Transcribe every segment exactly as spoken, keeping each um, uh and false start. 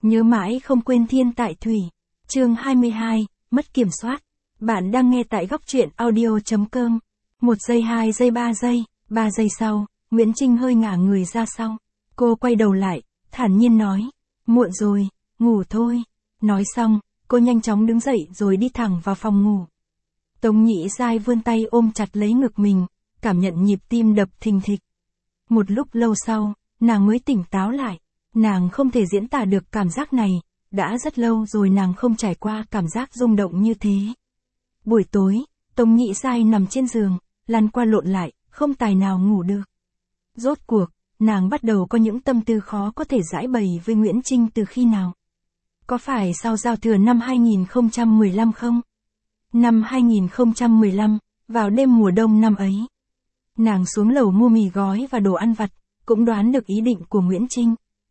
Nhớ mãi không quên thiên tại thủy. Chương hai mươi hai, mất kiểm soát. Bạn đang nghe tại góc truyện audio.com. Một giây, hai giây, ba giây, ba giây sau, Nguyễn Trinh hơi ngả người ra sau. Cô quay đầu lại, thản nhiên nói, muộn rồi, ngủ thôi. Nói xong, cô nhanh chóng đứng dậy rồi đi thẳng vào phòng ngủ. Tống Nhĩ Giai vươn tay ôm chặt lấy ngực mình, cảm nhận nhịp tim đập thình thịch. Một lúc lâu sau, nàng mới tỉnh táo lại. Nàng không thể diễn tả được cảm giác này, đã rất lâu rồi nàng không trải qua cảm giác rung động như thế. Buổi tối, Tống Nhĩ Giai nằm trên giường, lăn qua lộn lại, không tài nào ngủ được. Rốt cuộc, nàng bắt đầu có những tâm tư khó có thể giải bày với Nguyễn Trinh từ khi nào. Có phải sau giao thừa năm hai nghìn không trăm mười lăm không? Năm hai nghìn không trăm mười lăm, vào đêm mùa đông năm ấy. Nàng xuống lầu mua mì gói và đồ ăn vặt, cũng đoán được ý định của Nguyễn Trinh.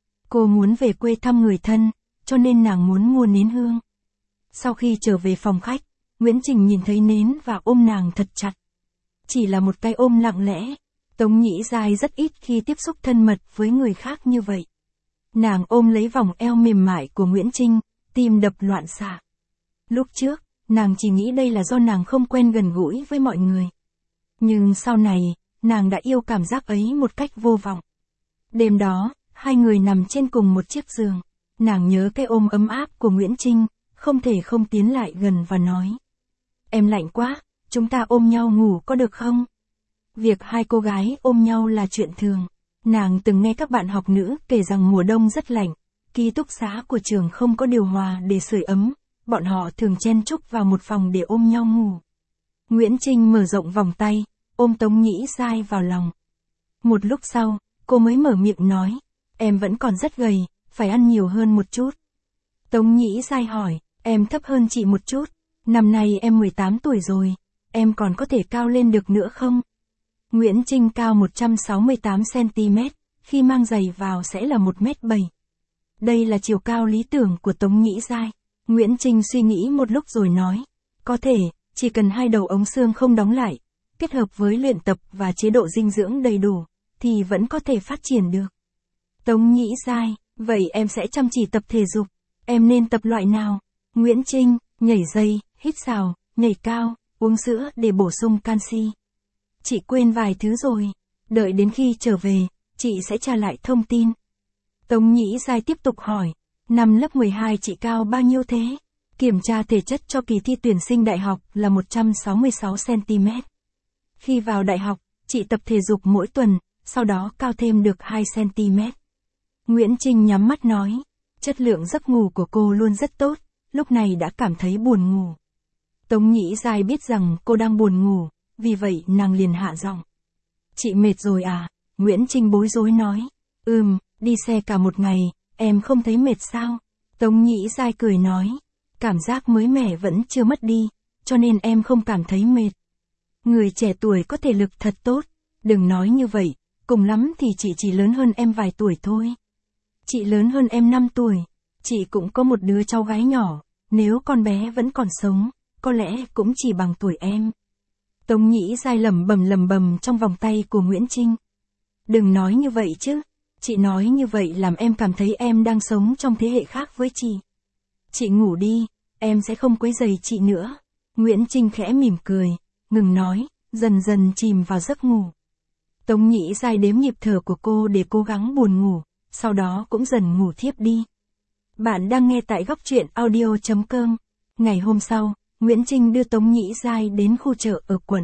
Cô muốn về quê thăm người thân, cho nên nàng muốn mua nến hương. Sau khi trở về phòng khách, Nguyễn Trinh nhìn thấy nến và ôm nàng thật chặt. Chỉ là một cái ôm lặng lẽ, Tống Nhĩ Giai rất ít khi tiếp xúc thân mật với người khác như vậy. Nàng ôm lấy vòng eo mềm mại của Nguyễn Trinh, tim đập loạn xạ. Lúc trước, nàng chỉ nghĩ đây là do nàng không quen gần gũi với mọi người. Nhưng sau này, nàng đã yêu cảm giác ấy một cách vô vọng. Đêm đó, hai người nằm trên cùng một chiếc giường. Nàng nhớ cái ôm ấm áp của Nguyễn Trinh, không thể không tiến lại gần và nói. Em lạnh quá, chúng ta ôm nhau ngủ có được không? Việc hai cô gái ôm nhau là chuyện thường. Nàng từng nghe các bạn học nữ kể rằng mùa đông rất lạnh, ký túc xá của trường không có điều hòa để sưởi ấm, bọn họ thường chen chúc vào một phòng để ôm nhau ngủ. Nguyễn Trinh mở rộng vòng tay, ôm Tống Nhĩ Giai vào lòng. Một lúc sau, cô mới mở miệng nói, em vẫn còn rất gầy, phải ăn nhiều hơn một chút. Tống Nhĩ Giai hỏi, em thấp hơn chị một chút, năm nay em mười tám tuổi rồi, em còn có thể cao lên được nữa không? Nguyễn Trinh cao một trăm sáu mươi tám xăng-ti-mét, khi mang giày vào sẽ là một mét bảy. Đây là chiều cao lý tưởng của Tống Nhĩ Giai. Nguyễn Trinh suy nghĩ một lúc rồi nói, có thể, chỉ cần hai đầu ống xương không đóng lại, kết hợp với luyện tập và chế độ dinh dưỡng đầy đủ, thì vẫn có thể phát triển được. Tống Nhĩ Giai, vậy em sẽ chăm chỉ tập thể dục, em nên tập loại nào? Nguyễn Trinh, nhảy dây, hít xào, nhảy cao, uống sữa để bổ sung canxi. Chị quên vài thứ rồi, đợi đến khi trở về, chị sẽ tra lại thông tin. Tống Nhĩ Giai tiếp tục hỏi, năm lớp mười hai chị cao bao nhiêu thế? Kiểm tra thể chất cho kỳ thi tuyển sinh đại học là một trăm sáu mươi sáu xăng-ti-mét. Khi vào đại học, chị tập thể dục mỗi tuần, sau đó cao thêm được hai xăng-ti-mét. Nguyễn Trinh nhắm mắt nói, chất lượng giấc ngủ của cô luôn rất tốt, lúc này đã cảm thấy buồn ngủ. Tống Nhĩ Giai biết rằng cô đang buồn ngủ, vì vậy nàng liền hạ giọng. Chị mệt rồi à? Nguyễn Trinh bối rối nói, ừm, đi xe cả một ngày, em không thấy mệt sao? Tống Nhĩ Giai cười nói, cảm giác mới mẻ vẫn chưa mất đi, cho nên em không cảm thấy mệt. Người trẻ tuổi có thể lực thật tốt, đừng nói như vậy, cùng lắm thì chị chỉ lớn hơn em vài tuổi thôi. Chị lớn hơn em năm tuổi, chị cũng có một đứa cháu gái nhỏ, nếu con bé vẫn còn sống, có lẽ cũng chỉ bằng tuổi em. Tống Nhĩ Giai lẩm bẩm lẩm bẩm trong vòng tay của Nguyễn Trinh. Đừng nói như vậy chứ, chị nói như vậy làm em cảm thấy em đang sống trong thế hệ khác với chị. Chị ngủ đi, em sẽ không quấy rầy chị nữa. Nguyễn Trinh khẽ mỉm cười, ngừng nói, dần dần chìm vào giấc ngủ. Tống Nhĩ Giai đếm nhịp thở của cô để cố gắng buồn ngủ, sau đó cũng dần ngủ thiếp đi. Bạn đang nghe tại góc truyện audio.com. Ngày hôm sau, Nguyễn Trinh đưa Tống Nhĩ Giai đến khu chợ ở quận.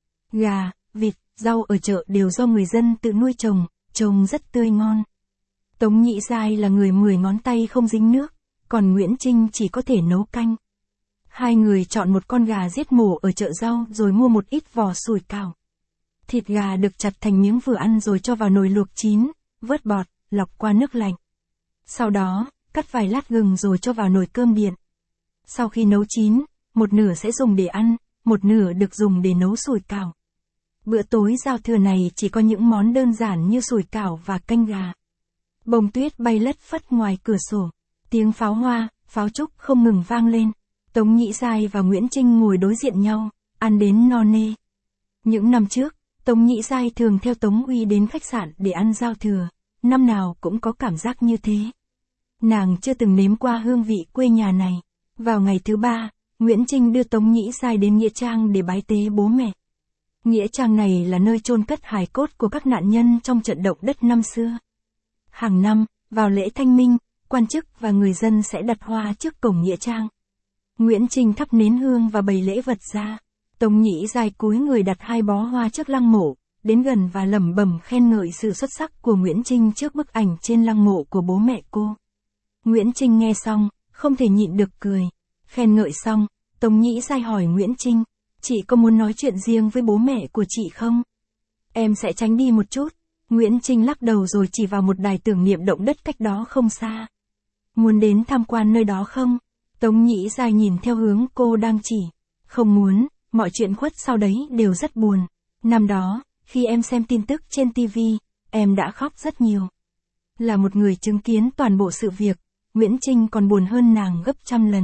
Gà, vịt, rau ở chợ đều do người dân tự nuôi trồng, trông rất tươi ngon. Tống Nhĩ Giai là người mười ngón tay không dính nước, còn Nguyễn Trinh chỉ có thể nấu canh. Hai người chọn một con gà giết mổ ở chợ rau rồi mua một ít vỏ sủi cảo. Thịt gà được chặt thành miếng vừa ăn rồi cho vào nồi luộc chín, vớt bọt, lọc qua nước lạnh. Sau đó, cắt vài lát gừng rồi cho vào nồi cơm điện. Sau khi nấu chín, một nửa sẽ dùng để ăn, một nửa được dùng để nấu sủi cảo. Bữa tối giao thừa này chỉ có những món đơn giản như sủi cảo và canh gà. Bông tuyết bay lất phất ngoài cửa sổ, tiếng pháo hoa, pháo trúc không ngừng vang lên. Tống Nhĩ Giai và Nguyễn Trinh ngồi đối diện nhau, ăn đến no nê. Những năm trước, Tống Nhĩ Giai thường theo Tống Uy đến khách sạn để ăn giao thừa, năm nào cũng có cảm giác như thế. Nàng chưa từng nếm qua hương vị quê nhà này. Vào ngày thứ ba, Nguyễn Trinh đưa Tống Nhĩ Giai đến Nghĩa Trang để bái tế bố mẹ. Nghĩa Trang này là nơi chôn cất hài cốt của các nạn nhân trong trận động đất năm xưa. Hàng năm, vào lễ Thanh Minh, quan chức và người dân sẽ đặt hoa trước cổng Nghĩa Trang. Nguyễn Trinh thắp nến hương và bày lễ vật ra. Tống Nhĩ Giai cúi người đặt hai bó hoa trước lăng mộ, đến gần và lẩm bẩm khen ngợi sự xuất sắc của Nguyễn Trinh trước bức ảnh trên lăng mộ của bố mẹ cô. Nguyễn Trinh nghe xong, không thể nhịn được cười. Khen ngợi xong, Tống Nhĩ Giai hỏi Nguyễn Trinh, chị có muốn nói chuyện riêng với bố mẹ của chị không? Em sẽ tránh đi một chút. Nguyễn Trinh lắc đầu rồi chỉ vào một đài tưởng niệm động đất cách đó không xa. Muốn đến tham quan nơi đó không? Tống Nhĩ Giai nhìn theo hướng cô đang chỉ. Không muốn, mọi chuyện khuất sau đấy đều rất buồn. Năm đó, khi em xem tin tức trên ti vi, em đã khóc rất nhiều. Là một người chứng kiến toàn bộ sự việc, Nguyễn Trinh còn buồn hơn nàng gấp trăm lần.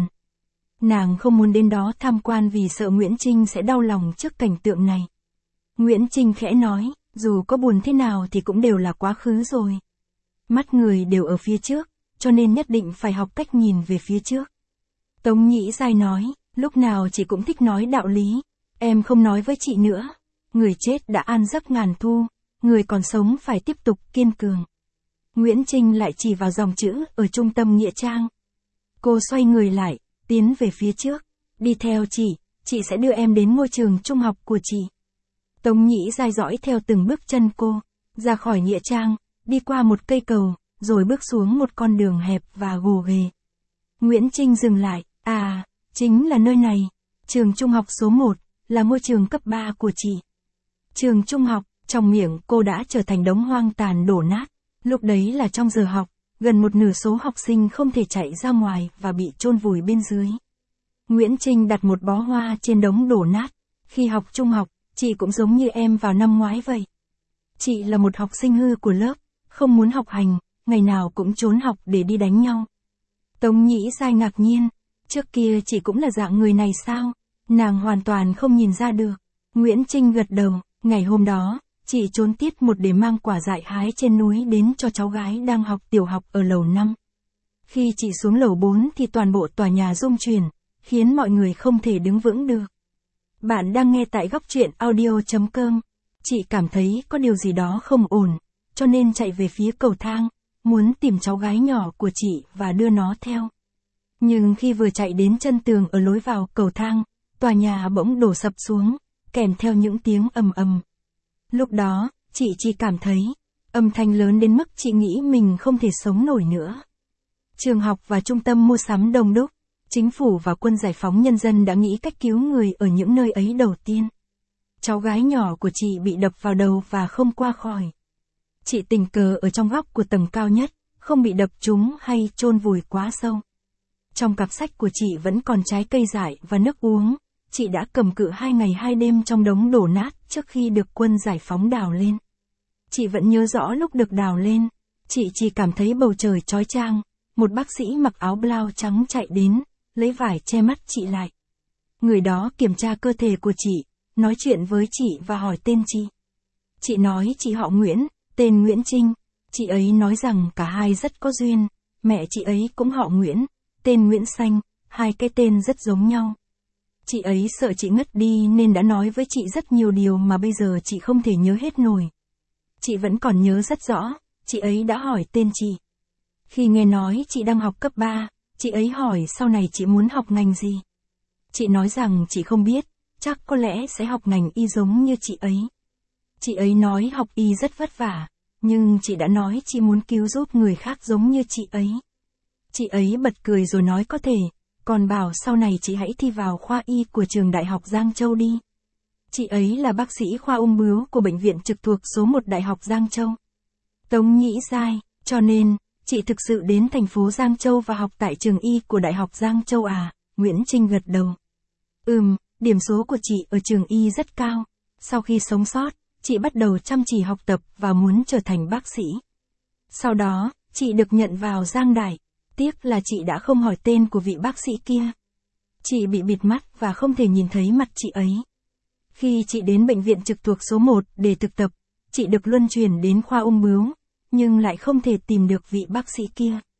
Nàng không muốn đến đó tham quan vì sợ Nguyễn Trinh sẽ đau lòng trước cảnh tượng này. Nguyễn Trinh khẽ nói, dù có buồn thế nào thì cũng đều là quá khứ rồi. Mắt người đều ở phía trước, cho nên nhất định phải học cách nhìn về phía trước. Tống Nhĩ Giai nói, lúc nào chị cũng thích nói đạo lý, em không nói với chị nữa. Người chết đã an giấc ngàn thu, người còn sống phải tiếp tục kiên cường. Nguyễn Trinh lại chỉ vào dòng chữ ở trung tâm Nghĩa Trang. Cô xoay người lại, tiến về phía trước. Đi theo chị, chị sẽ đưa em đến ngôi trường trung học của chị. Tống Nhĩ Giai dõi theo từng bước chân cô, ra khỏi Nghĩa Trang, đi qua một cây cầu, rồi bước xuống một con đường hẹp và gồ ghề. Nguyễn Trinh dừng lại, à, chính là nơi này. Trường trung học số một, là ngôi trường cấp ba của chị. Trường trung học, trong miệng cô đã trở thành đống hoang tàn đổ nát. Lúc đấy là trong giờ học, gần một nửa số học sinh không thể chạy ra ngoài và bị chôn vùi bên dưới. Nguyễn Trinh đặt một bó hoa trên đống đổ nát. Khi học trung học, chị cũng giống như em vào năm ngoái vậy. Chị là một học sinh hư của lớp, không muốn học hành, ngày nào cũng trốn học để đi đánh nhau. Tống Nhĩ Giai ngạc nhiên, trước kia chị cũng là dạng người này sao? Nàng hoàn toàn không nhìn ra được. Nguyễn Trinh gật đầu, ngày hôm đó, chị trốn tiết một để mang quả dại hái trên núi đến cho cháu gái đang học tiểu học ở lầu năm. Khi chị xuống lầu bốn thì toàn bộ tòa nhà rung chuyển, khiến mọi người không thể đứng vững được. Bạn đang nghe tại góc truyện audio chấm com. Chị cảm thấy có điều gì đó không ổn, cho nên chạy về phía cầu thang, muốn tìm cháu gái nhỏ của chị và đưa nó theo. Nhưng khi vừa chạy đến chân tường ở lối vào cầu thang, tòa nhà bỗng đổ sập xuống, kèm theo những tiếng ầm ầm. Lúc đó, chị chỉ cảm thấy, âm thanh lớn đến mức chị nghĩ mình không thể sống nổi nữa. Trường học và trung tâm mua sắm đông đúc, chính phủ và quân giải phóng nhân dân đã nghĩ cách cứu người ở những nơi ấy đầu tiên. Cháu gái nhỏ của chị bị đập vào đầu và không qua khỏi. Chị tình cờ ở trong góc của tầng cao nhất, không bị đập trúng hay chôn vùi quá sâu. Trong cặp sách của chị vẫn còn trái cây dại và nước uống. Chị đã cầm cự hai ngày hai đêm trong đống đổ nát trước khi được quân giải phóng đào lên. Chị vẫn nhớ rõ lúc được đào lên, chị chỉ cảm thấy bầu trời chói chang, một bác sĩ mặc áo blau trắng chạy đến, lấy vải che mắt chị lại. Người đó kiểm tra cơ thể của chị, nói chuyện với chị và hỏi tên chị. Chị nói chị họ Nguyễn, tên Nguyễn Trinh. Chị ấy nói rằng cả hai rất có duyên, mẹ chị ấy cũng họ Nguyễn, tên Nguyễn Xanh, hai cái tên rất giống nhau. Chị ấy sợ chị ngất đi nên đã nói với chị rất nhiều điều mà bây giờ chị không thể nhớ hết nổi. Chị vẫn còn nhớ rất rõ, chị ấy đã hỏi tên chị. Khi nghe nói chị đang học cấp ba, chị ấy hỏi sau này chị muốn học ngành gì. Chị nói rằng chị không biết, chắc có lẽ sẽ học ngành y giống như chị ấy. Chị ấy nói học y rất vất vả, nhưng chị đã nói chị muốn cứu giúp người khác giống như chị ấy. Chị ấy bật cười rồi nói có thể, còn bảo sau này chị hãy thi vào khoa y của trường Đại học Giang Châu đi. Chị ấy là bác sĩ khoa ung bướu của bệnh viện trực thuộc số một Đại học Giang Châu. Tống Nhĩ Giai, cho nên, chị thực sự đến thành phố Giang Châu và học tại trường y của Đại học Giang Châu à? Nguyễn Trinh gật đầu. Ừm, điểm số của chị ở trường y rất cao. Sau khi sống sót, chị bắt đầu chăm chỉ học tập và muốn trở thành bác sĩ. Sau đó, chị được nhận vào Giang Đại. Tiếc là chị đã không hỏi tên của vị bác sĩ kia. Chị bị bịt mắt và không thể nhìn thấy mặt chị ấy. Khi chị đến bệnh viện trực thuộc số một để thực tập, chị được luân chuyển đến khoa ung bướu, nhưng lại không thể tìm được vị bác sĩ kia.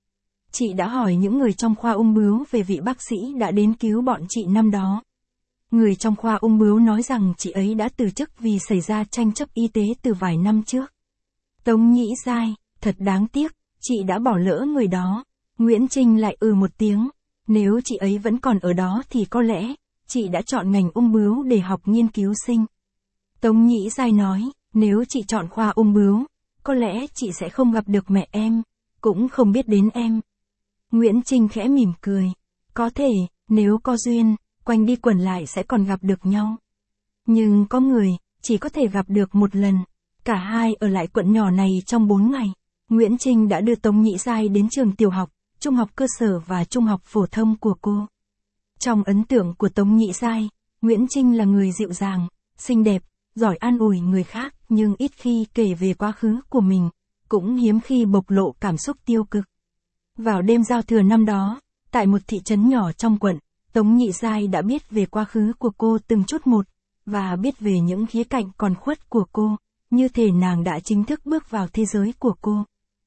Chị đã hỏi những người trong khoa ung bướu về vị bác sĩ đã đến cứu bọn chị năm đó. Người trong khoa ung bướu nói rằng chị ấy đã từ chức vì xảy ra tranh chấp y tế từ vài năm trước. Tống Nhĩ Giai, thật đáng tiếc, chị đã bỏ lỡ người đó. Nguyễn Trinh lại ừ một tiếng. Nếu chị ấy vẫn còn ở đó thì có lẽ, chị đã chọn ngành ung bướu để học nghiên cứu sinh. Tống Nhĩ Giai nói, nếu chị chọn khoa ung bướu, có lẽ chị sẽ không gặp được mẹ em, cũng không biết đến em. Nguyễn Trinh khẽ mỉm cười. Có thể, nếu có duyên, quanh đi quẩn lại sẽ còn gặp được nhau. Nhưng có người, chỉ có thể gặp được một lần. Cả hai ở lại quận nhỏ này trong bốn ngày. Nguyễn Trinh đã đưa Tống Nhĩ Giai đến trường tiểu học, trung học cơ sở và trung học phổ thông của cô. Trong ấn tượng của Tống Nhĩ Giai, Nguyễn Trinh là người dịu dàng, xinh đẹp, giỏi an ủi người khác nhưng ít khi kể về quá khứ của mình, cũng hiếm khi bộc lộ cảm xúc tiêu cực. Vào đêm giao thừa năm đó, tại một thị trấn nhỏ trong quận, Tống Nhĩ Giai đã biết về quá khứ của cô từng chút một, và biết về những khía cạnh còn khuất của cô, như thể nàng đã chính thức bước vào thế giới của cô.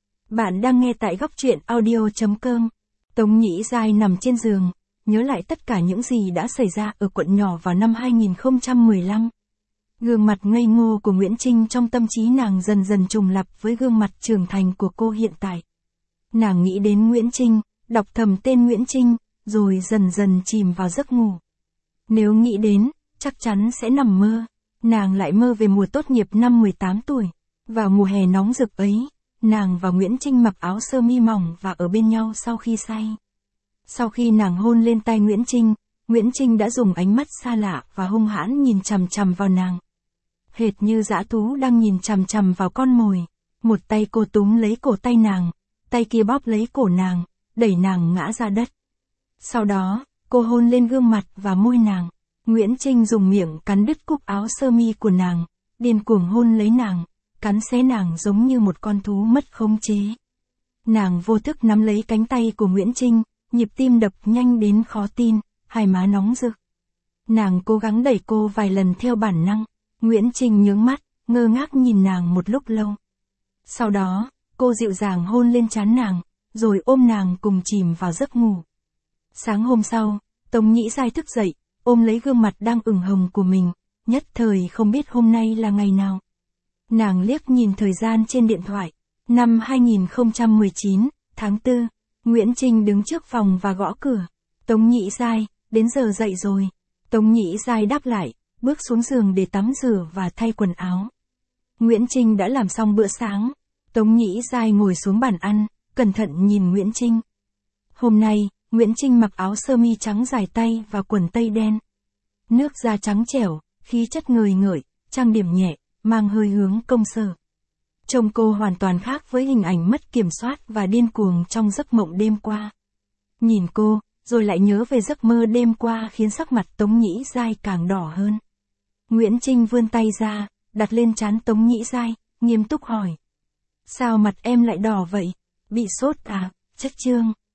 Bạn đang nghe tại góc truyện audio chấm com. Tống Nhĩ Giai nằm trên giường, nhớ lại tất cả những gì đã xảy ra ở quận nhỏ vào năm hai nghìn không trăm mười lăm. Gương mặt ngây ngô của Nguyễn Trinh trong tâm trí nàng dần dần trùng lặp với gương mặt trưởng thành của cô hiện tại. Nàng nghĩ đến Nguyễn Trinh, đọc thầm tên Nguyễn Trinh, rồi dần dần chìm vào giấc ngủ. Nếu nghĩ đến, chắc chắn sẽ nằm mơ. Nàng lại mơ về mùa tốt nghiệp năm mười tám tuổi. Vào mùa hè nóng rực ấy, nàng và Nguyễn Trinh mặc áo sơ mi mỏng và ở bên nhau sau khi say. Sau khi nàng hôn lên tay Nguyễn Trinh, Nguyễn Trinh đã dùng ánh mắt xa lạ và hung hãn nhìn chằm chằm vào nàng. Hệt như dã thú đang nhìn chằm chằm vào con mồi. Một tay cô túm lấy cổ tay nàng, tay kia bóp lấy cổ nàng, đẩy nàng ngã ra đất. Sau đó, cô hôn lên gương mặt và môi nàng. Nguyễn Trinh dùng miệng cắn đứt cúc áo sơ mi của nàng, điên cuồng hôn lấy nàng, cắn xé nàng giống như một con thú mất khống chế. Nàng vô thức nắm lấy cánh tay của Nguyễn Trinh, nhịp tim đập nhanh đến khó tin, hai má nóng rực. Nàng cố gắng đẩy cô vài lần theo bản năng. Nguyễn Trinh nhướng mắt, ngơ ngác nhìn nàng một lúc lâu. Sau đó, cô dịu dàng hôn lên trán nàng, rồi ôm nàng cùng chìm vào giấc ngủ. Sáng hôm sau, Tống Nhĩ Giai thức dậy, ôm lấy gương mặt đang ửng hồng của mình, nhất thời không biết hôm nay là ngày nào. Nàng liếc nhìn thời gian trên điện thoại. Năm hai nghìn không trăm mười chín, tháng tư, Nguyễn Trinh đứng trước phòng và gõ cửa. Tống Nhĩ Giai, đến giờ dậy rồi. Tống Nhĩ Giai đáp lại, bước xuống giường để tắm rửa và thay quần áo. Nguyễn Trinh đã làm xong bữa sáng. Tống Nhĩ Giai ngồi xuống bàn ăn, cẩn thận nhìn Nguyễn Trinh. Hôm nay, Nguyễn Trinh mặc áo sơ mi trắng dài tay và quần tây đen. Nước da trắng trẻo, khí chất ngời ngời, trang điểm nhẹ, mang hơi hướng công sở. Trông cô hoàn toàn khác với hình ảnh mất kiểm soát và điên cuồng trong giấc mộng đêm qua. Nhìn cô, rồi lại nhớ về giấc mơ đêm qua khiến sắc mặt Tống Nhĩ Giai càng đỏ hơn. Nguyễn Trinh vươn tay ra, đặt lên trán Tống Nhĩ Giai, nghiêm túc hỏi. Sao mặt em lại đỏ vậy? Bị sốt à, chất chương.